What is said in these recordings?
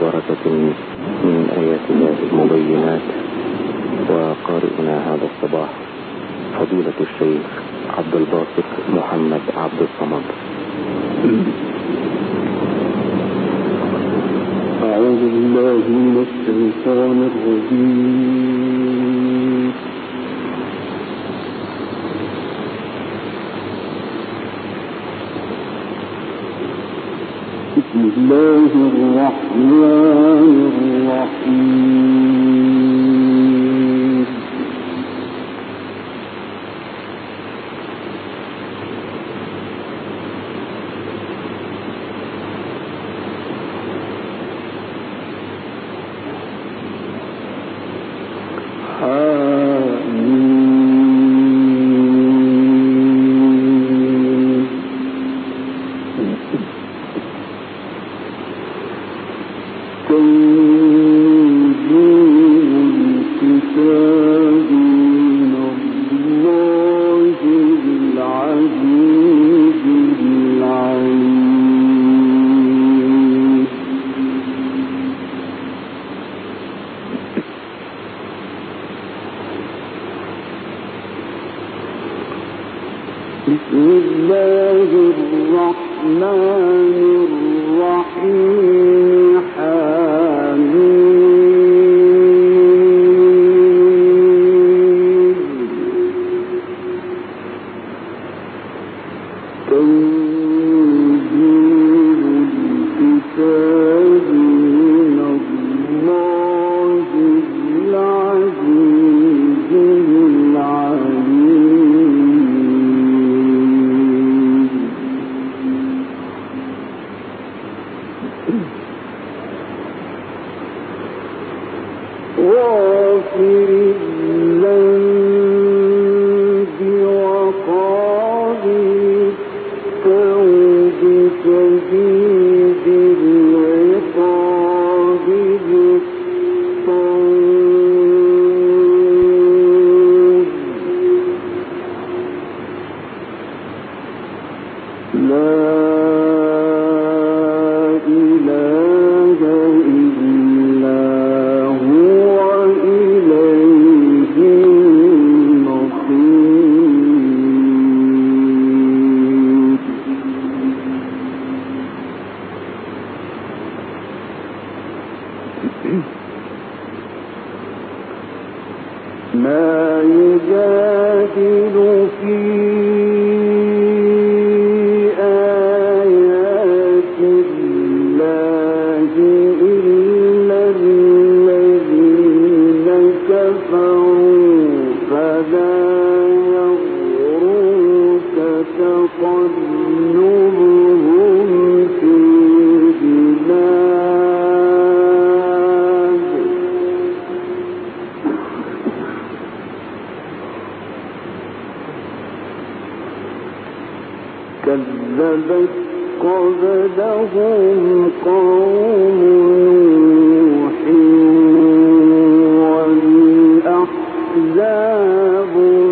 بركة من آيات الله المبينات. وقارئنا هذا الصباح فضيلة الشيخ عبد الباسط محمد عبد الصمد. أعوذ بالله من الشيطان الرجيم. بسم الله الرحمن الرحيم. بسم الله الرحمن الرحيم. حميد. تنزيل الكتاب من الله العزيز العليم. غافر الذنب وقابل التوب شديد العقاب ذي الطول. لا إله إلا هو إليه المصير. ما يجادل في آيات الله إلا الذين كفروا فلا يغرك تقلبهم في البلاد. كذبت قبلهم قوم نوح والأحزاب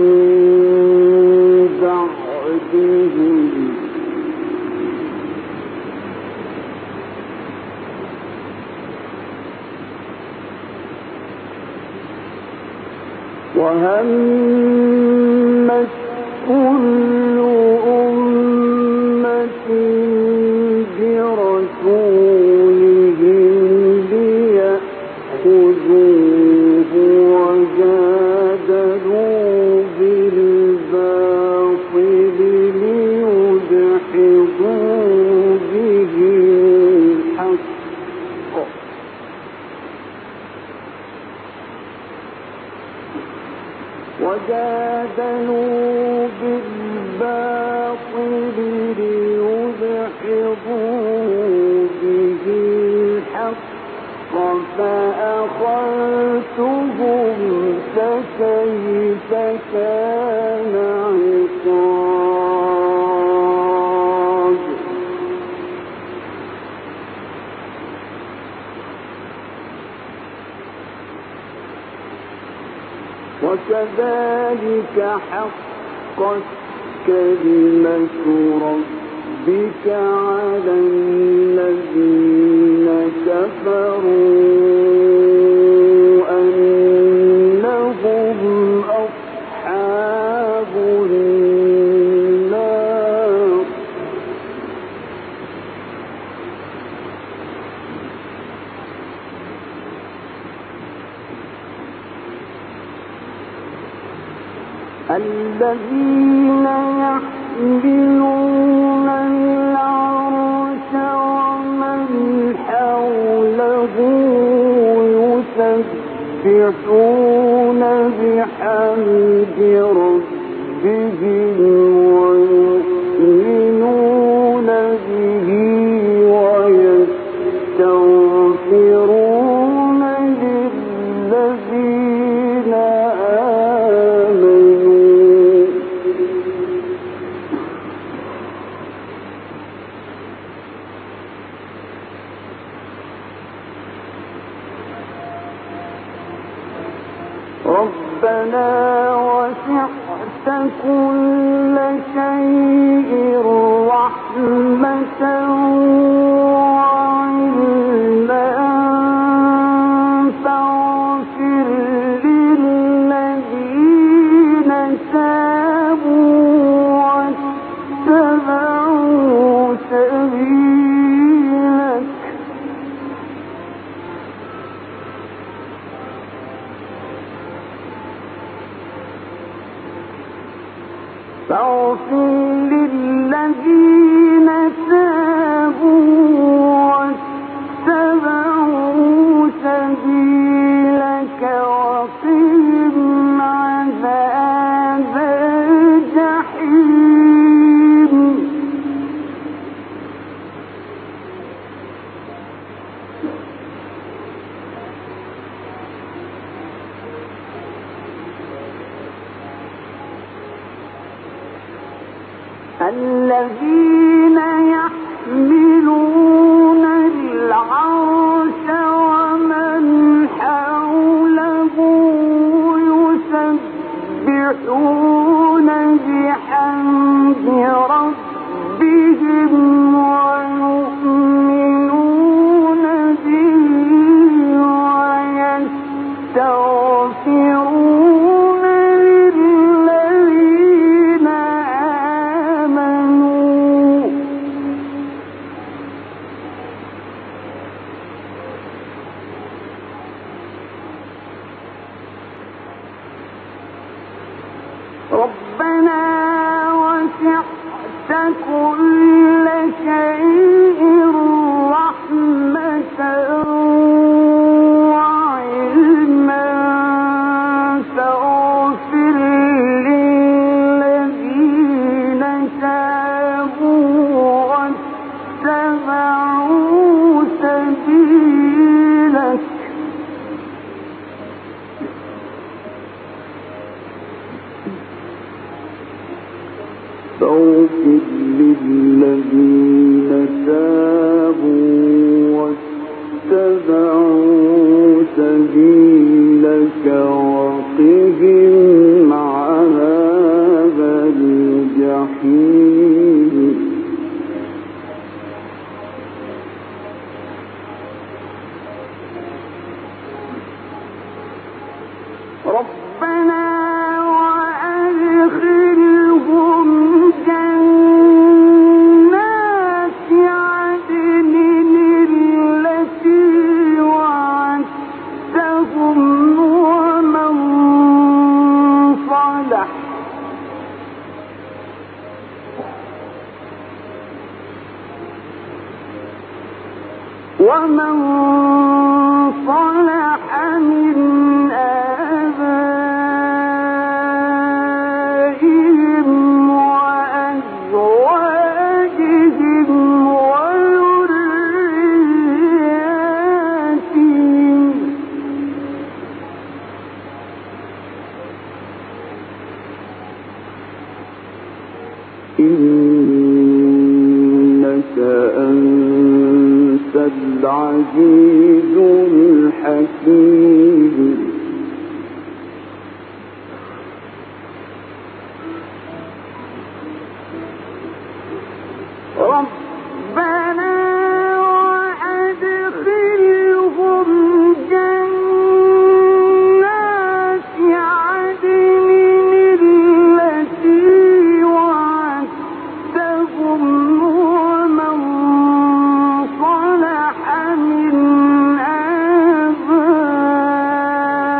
من بعدهم. وهمت كل أمة برسولهم ليأخذوه وجادلوا بالباطل ليدحضوا به الحق. وجادلوا بالباطل ليدحضوا به الحق فأخذتهم فكيف كان عقاب. وكذلك حقت كلمة ربك على الذين كفروا الذين يحملون العرش ومن حوله يسبحون بحمد ربهم ويؤمنون به ويستغفرون للذين آمنوا ربنا وسعت كل شيء رحمة وعلما فاغفر للذين تابوا واتبعوا سبيلك فاغفر للذين تابوا واتبعوا سبيلك وقهم عذاب الجحيم الذين يحملون العرش ومن حوله يسبحون بحمد ربهم ويؤمنون به ويستغفرون للذين آمنوا ربنا وسعت كل شيء رحمة وعلما فاغفر للذين تابوا واتبعوا سبيلك فاغفر للذين تابوا واتبعوا سبيلك وقهم عذاب الجحيم ربنا وأدخلهم جنات عدن التي وعدتهم ومن صلح من آبائهم وأزواجهم وذرياتهم إنك أنت العزيز الحكيم ربنا وأدخلهم جنات عدن التي وعدتهم ومن صلح من آبائهم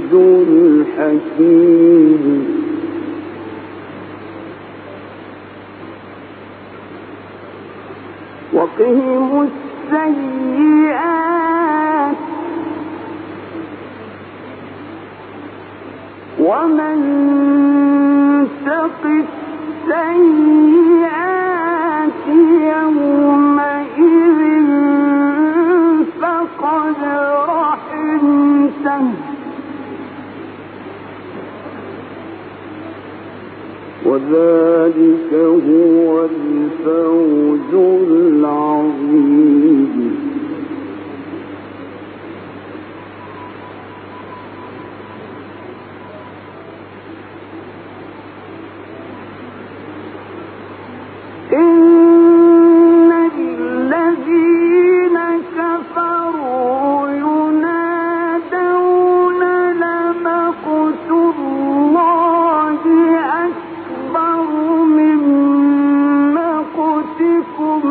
الحكيم وقهم السيئات ومن تق السيئات يومئذ فقد رحمته وذلك هو الفوز العظيم إن الذين كفروا ينادون لمقت الله أكبر من مقتكم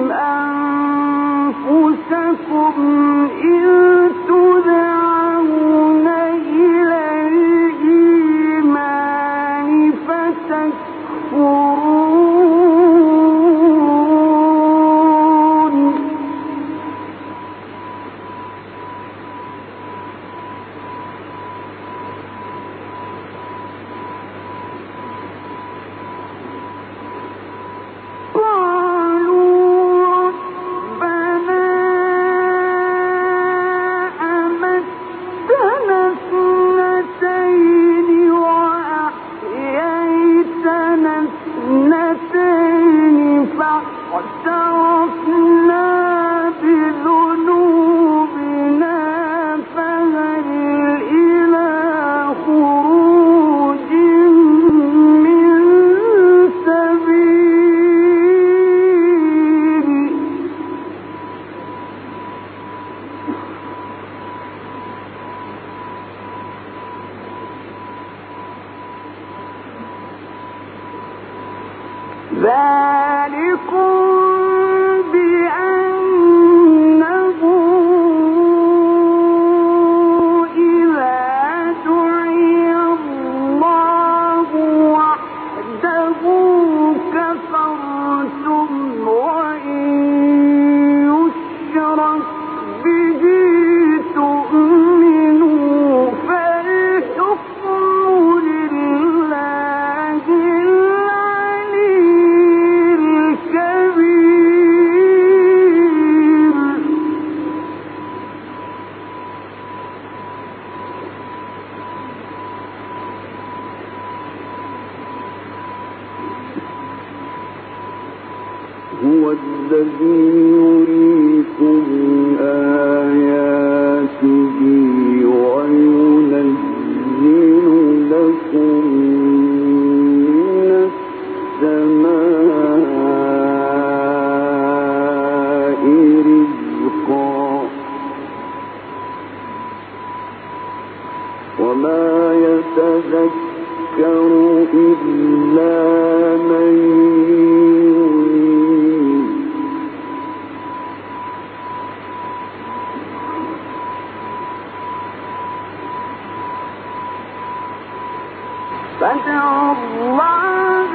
أنفسكم إذ تدعون إلى الإيمان فتكفرون قالوا ربنا أمتنا اثنتين وأحييتنا اثنتين فاعترفنا بذنوبنا فهل إلى خروج من سبيل ذلكم بأنه إذا دعي الله وحده كفرتم وإن يشرك به تؤمنوا فالحكم لله العلي الكبير هو الذي يريكم آياته وينزل لكم من السماء رزقا وما يتذكر إلا من ينيب فادعوا الله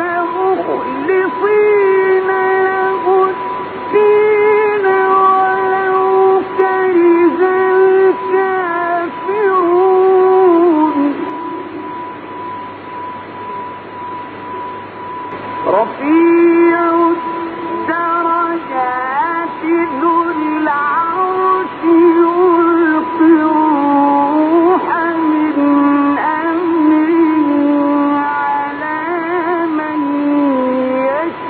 مخلصين له الدين ولو كره الكافرون رفيع الدرجات ذو العرش يلقي الروح من أمره على من يشاء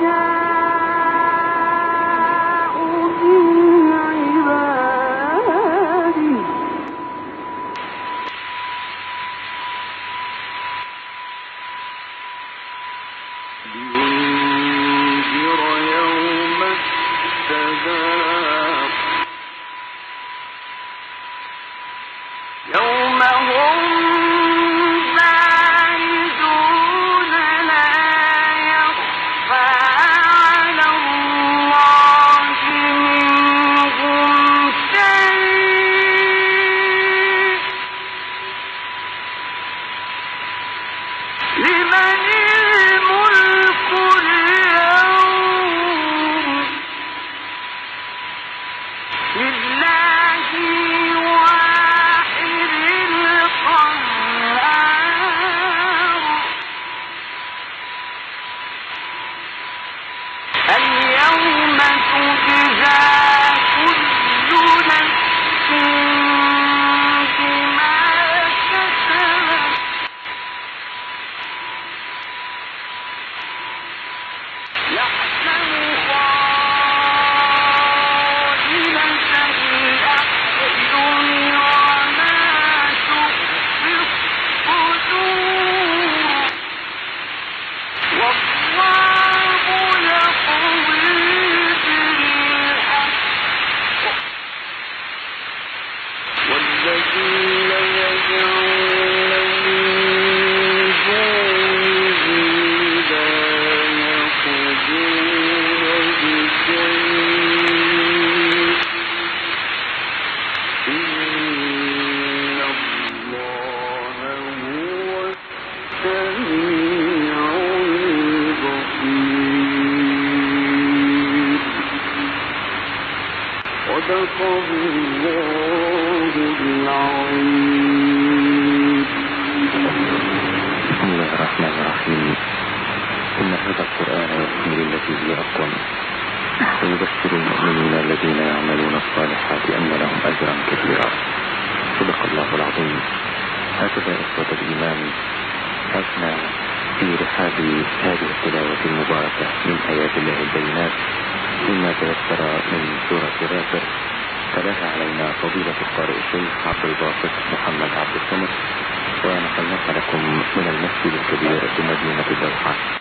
هذا القرآن يهدي للتي هي أقوم ويبشر المؤمنين الذين يعملون الصالحات أن لهم أجرا كبيرا. صدق الله العظيم. هكذا إخوة الإيمان عشنا في رحاب هذه التلاوة المباركة من آيات الله البينات مما تيسر من سورة غافر، تلاها علينا فضيلة القارئ الشيخ عبد الباسط محمد عبد الصمد، ونقلناها لكم من المسجد الكبير بمدينة الدوحة.